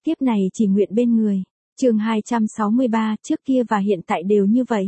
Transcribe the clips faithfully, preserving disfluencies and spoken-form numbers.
tiếp này chỉ nguyện bên người. Chương hai trăm sáu mươi ba, trước kia và hiện tại đều như vậy.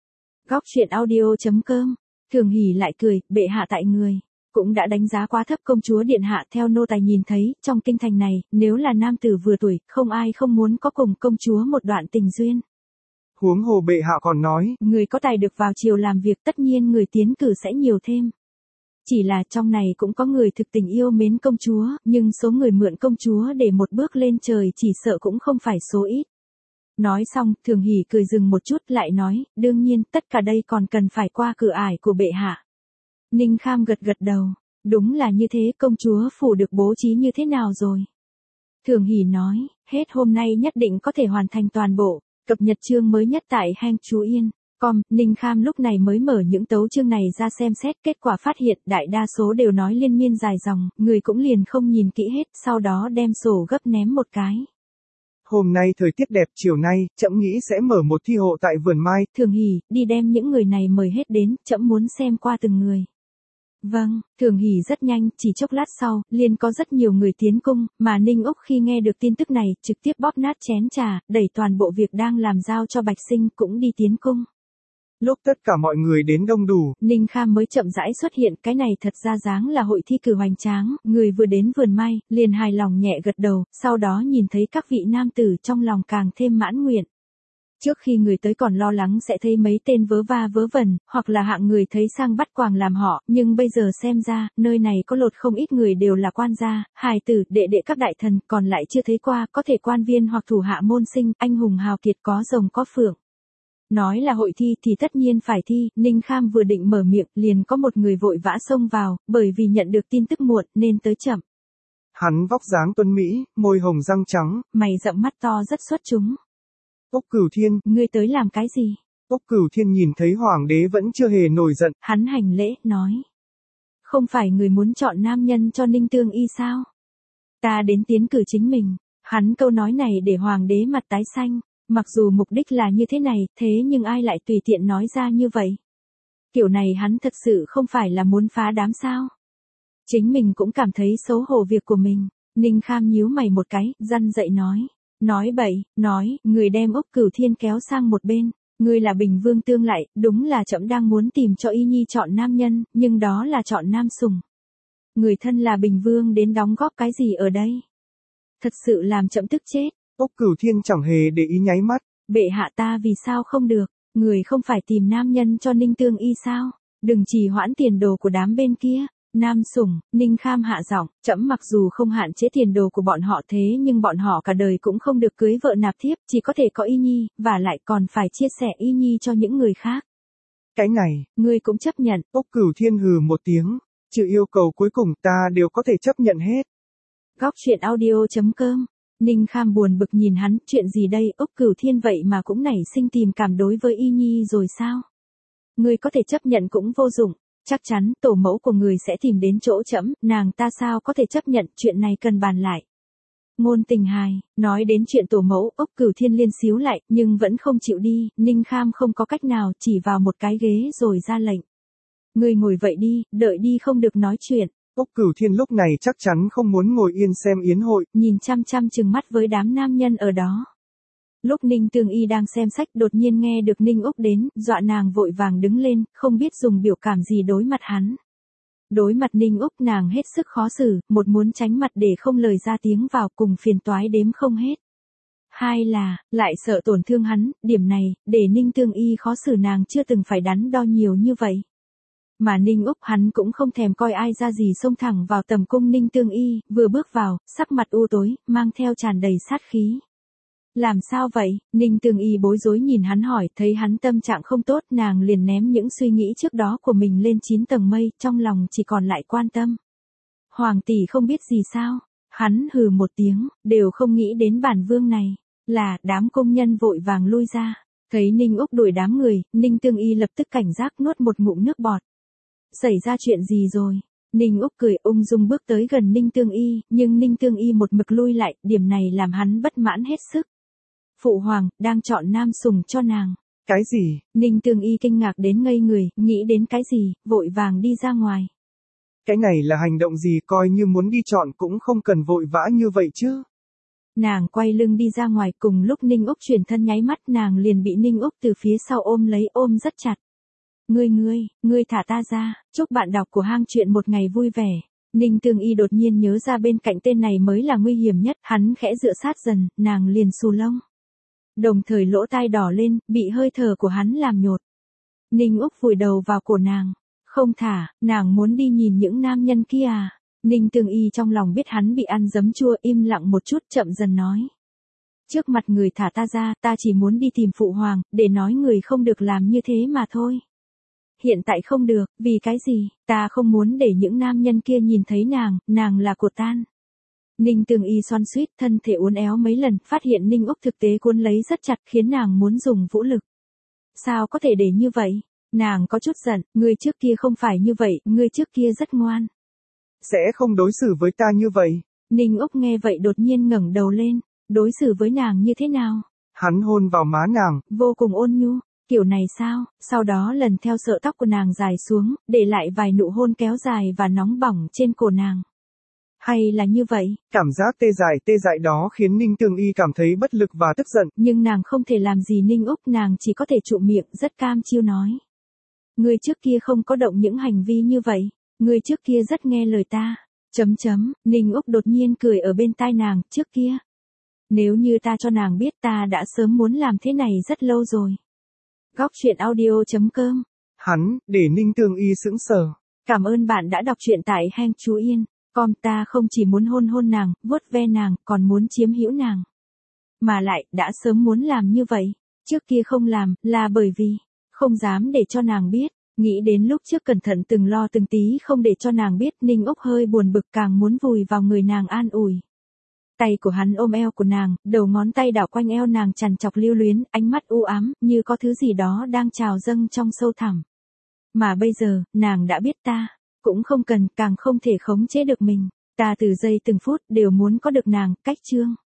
Góc truyện audio chấm com. Thường Hỷ lại cười, bệ hạ tại người cũng đã đánh giá quá thấp công chúa điện hạ. Theo nô tài nhìn thấy, trong kinh thành này, nếu là nam tử vừa tuổi, không ai không muốn có cùng công chúa một đoạn tình duyên. Huống hồ bệ hạ còn nói, người có tài được vào triều làm việc, tất nhiên người tiến cử sẽ nhiều thêm. Chỉ là trong này cũng có người thực tình yêu mến công chúa, nhưng số người mượn công chúa để một bước lên trời chỉ sợ cũng không phải số ít. Nói xong, Thường Hỷ cười dừng một chút lại nói, đương nhiên, tất cả đây còn cần phải qua cửa ải của bệ hạ. Ninh Kham gật gật đầu, đúng là như thế. Công chúa phủ được bố trí như thế nào rồi? Thường Hỷ nói, hết hôm nay nhất định có thể hoàn thành toàn bộ, cập nhật chương mới nhất tại Hang Chú Yên. Com, Ninh Kham lúc này mới mở những tấu chương này ra xem xét, kết quả phát hiện đại đa số đều nói liên miên dài dòng, người cũng liền không nhìn kỹ hết, sau đó đem sổ gấp ném một cái. Hôm nay thời tiết đẹp, chiều nay, trẫm nghĩ sẽ mở một thi hộ tại vườn mai. Thường Hỷ, đi đem những người này mời hết đến, trẫm muốn xem qua từng người. Vâng, Thường Hỷ rất nhanh, chỉ chốc lát sau, liền có rất nhiều người tiến cung, mà Ninh Úc khi nghe được tin tức này, trực tiếp bóp nát chén trà, đẩy toàn bộ việc đang làm giao cho Bạch Sinh, cũng đi tiến cung. Lúc tất cả mọi người đến đông đủ, Ninh Kham mới chậm rãi xuất hiện, cái này thật ra dáng là hội thi cử hoành tráng, người vừa đến vườn mai, liền hài lòng nhẹ gật đầu, sau đó nhìn thấy các vị nam tử trong lòng càng thêm mãn nguyện. Trước khi người tới còn lo lắng sẽ thấy mấy tên vớ va vớ vẩn, hoặc là hạng người thấy sang bắt quàng làm họ, nhưng bây giờ xem ra, nơi này có lột không ít người đều là quan gia, hài tử, đệ đệ các đại thần, còn lại chưa thấy qua, có thể quan viên hoặc thủ hạ môn sinh, anh hùng hào kiệt, có rồng có phượng. Nói là hội thi thì tất nhiên phải thi, Ninh Kham vừa định mở miệng, liền có một người vội vã xông vào, bởi vì nhận được tin tức muộn nên tới chậm. Hắn vóc dáng tuấn mỹ, môi hồng răng trắng, mày rậm mắt to rất xuất chúng. Úc Cửu Thiên, ngươi tới làm cái gì? Úc Cửu Thiên nhìn thấy hoàng đế vẫn chưa hề nổi giận, hắn hành lễ, nói. Không phải người muốn chọn nam nhân cho Ninh Tương Y sao? Ta đến tiến cử chính mình. Hắn câu nói này để hoàng đế mặt tái xanh. Mặc dù mục đích là như thế này, thế nhưng ai lại tùy tiện nói ra như vậy? Kiểu này hắn thật sự không phải là muốn phá đám sao? Chính mình cũng cảm thấy xấu hổ việc của mình. Ninh Kham nhíu mày một cái, răn dậy nói. Nói bậy, nói, người đem Úc Cửu Thiên kéo sang một bên. Ngươi là Bình Vương tương lại, đúng là trẫm đang muốn tìm cho Y Nhi chọn nam nhân, nhưng đó là chọn nam sủng. Người thân là Bình Vương đến đóng góp cái gì ở đây? Thật sự làm trẫm tức chết. Úc Cửu Thiên chẳng hề để ý nháy mắt. Bệ hạ ta vì sao không được? Người không phải tìm nam nhân cho Ninh Tương Y sao? Đừng trì hoãn tiền đồ của đám bên kia. Nam sủng, Ninh Kham hạ giọng, trẫm mặc dù không hạn chế tiền đồ của bọn họ thế nhưng bọn họ cả đời cũng không được cưới vợ nạp thiếp, chỉ có thể có Y Nhi, và lại còn phải chia sẻ Y Nhi cho những người khác. Cái này, ngươi cũng chấp nhận. Úc Cửu Thiên hừ một tiếng, trừ yêu cầu cuối cùng ta đều có thể chấp nhận hết. Góc truyện audio chấm com. Ninh Kham buồn bực nhìn hắn, chuyện gì đây, Úc Cửu Thiên vậy mà cũng nảy sinh tìm cảm đối với Y Nhi rồi sao? Ngươi có thể chấp nhận cũng vô dụng. Chắc chắn, tổ mẫu của người sẽ tìm đến chỗ trẫm, nàng ta sao có thể chấp nhận, chuyện này cần bàn lại. Ngôn Tình Hài, nói đến chuyện tổ mẫu, Úc Cửu Thiên liên xíu lại, nhưng vẫn không chịu đi, Ninh Kham không có cách nào, chỉ vào một cái ghế rồi ra lệnh. Ngươi ngồi vậy đi, đợi đi không được nói chuyện. Úc Cửu Thiên lúc này chắc chắn không muốn ngồi yên xem yến hội, nhìn chăm chăm chừng mắt với đám nam nhân ở đó. Lúc Ninh Tương Y đang xem sách đột nhiên nghe được Ninh Úc đến, dọa nàng vội vàng đứng lên, không biết dùng biểu cảm gì đối mặt hắn. Đối mặt Ninh Úc nàng hết sức khó xử, một muốn tránh mặt để không lời ra tiếng vào cùng phiền toái đếm không hết. Hai là, lại sợ tổn thương hắn, điểm này, để Ninh Tương Y khó xử nàng chưa từng phải đắn đo nhiều như vậy. Mà Ninh Úc hắn cũng không thèm coi ai ra gì xông thẳng vào tầm cung Ninh Tương Y, vừa bước vào, sắc mặt u tối, mang theo tràn đầy sát khí. Làm sao vậy? Ninh Tương Y bối rối nhìn hắn hỏi, thấy hắn tâm trạng không tốt, nàng liền ném những suy nghĩ trước đó của mình lên chín tầng mây, trong lòng chỉ còn lại quan tâm. Hoàng tỷ không biết gì sao? Hắn hừ một tiếng, đều không nghĩ đến bản vương này. Là, đám công nhân vội vàng lui ra. Thấy Ninh Úc đuổi đám người, Ninh Tương Y lập tức cảnh giác nuốt một ngụm nước bọt. Xảy ra chuyện gì rồi? Ninh Úc cười ung dung bước tới gần Ninh Tương Y, nhưng Ninh Tương Y một mực lui lại, điểm này làm hắn bất mãn hết sức. Phụ hoàng, đang chọn nam sủng cho nàng. Cái gì? Ninh Tương Y kinh ngạc đến ngây người, nghĩ đến cái gì, vội vàng đi ra ngoài. Cái này là hành động gì, coi như muốn đi chọn cũng không cần vội vã như vậy chứ. Nàng quay lưng đi ra ngoài, cùng lúc Ninh Úc chuyển thân nháy mắt nàng liền bị Ninh Úc từ phía sau ôm lấy, ôm rất chặt. Ngươi ngươi, ngươi thả ta ra, chúc bạn đọc của hang chuyện một ngày vui vẻ. Ninh Tương Y đột nhiên nhớ ra bên cạnh tên này mới là nguy hiểm nhất, hắn khẽ dựa sát dần, nàng liền xù lông. Đồng thời lỗ tai đỏ lên, bị hơi thở của hắn làm nhột. Ninh Úc vùi đầu vào cổ nàng. Không thả, nàng muốn đi nhìn những nam nhân kia à. Ninh Tương Y trong lòng biết hắn bị ăn giấm chua, im lặng một chút chậm dần nói. Trước mặt người thả ta ra, ta chỉ muốn đi tìm phụ hoàng, để nói người không được làm như thế mà thôi. Hiện tại không được, vì cái gì, ta không muốn để những nam nhân kia nhìn thấy nàng, nàng là của tan. Ninh Tương Y xoan xuýt, thân thể uốn éo mấy lần, phát hiện Ninh Úc thực tế cuốn lấy rất chặt khiến nàng muốn dùng vũ lực. Sao có thể để như vậy? Nàng có chút giận, ngươi trước kia không phải như vậy, ngươi trước kia rất ngoan. Sẽ không đối xử với ta như vậy. Ninh Úc nghe vậy đột nhiên ngẩng đầu lên, đối xử với nàng như thế nào? Hắn hôn vào má nàng. Vô cùng ôn nhu, kiểu này sao? Sau đó lần theo sợi tóc của nàng dài xuống, để lại vài nụ hôn kéo dài và nóng bỏng trên cổ nàng. Hay là như vậy? Cảm giác tê dại tê dại đó khiến Ninh Tương Y cảm thấy bất lực và tức giận. Nhưng nàng không thể làm gì Ninh Úc, nàng chỉ có thể trụm miệng rất cam chiêu nói. Ngươi trước kia không có động những hành vi như vậy, ngươi trước kia rất nghe lời ta. Chấm chấm, Ninh Úc đột nhiên cười ở bên tai nàng, trước kia. Nếu như ta cho nàng biết ta đã sớm muốn làm thế này rất lâu rồi. Góc truyện audio chấm com. Hắn, để Ninh Tương Y sững sờ. Cảm ơn bạn đã đọc truyện tại Hang Chú Yên. Com ta không chỉ muốn hôn hôn nàng, vuốt ve nàng, còn muốn chiếm hữu nàng. Mà lại, đã sớm muốn làm như vậy. Trước kia không làm, là bởi vì, không dám để cho nàng biết. Nghĩ đến lúc trước cẩn thận từng lo từng tí không để cho nàng biết, Ninh Úc hơi buồn bực càng muốn vùi vào người nàng an ủi. Tay của hắn ôm eo của nàng, đầu ngón tay đảo quanh eo nàng chằn chọc lưu luyến, ánh mắt u ám, như có thứ gì đó đang trào dâng trong sâu thẳm. Mà bây giờ, nàng đã biết ta, cũng không cần, càng không thể khống chế được mình. Ta từ giây từng phút đều muốn có được nàng, cách chương.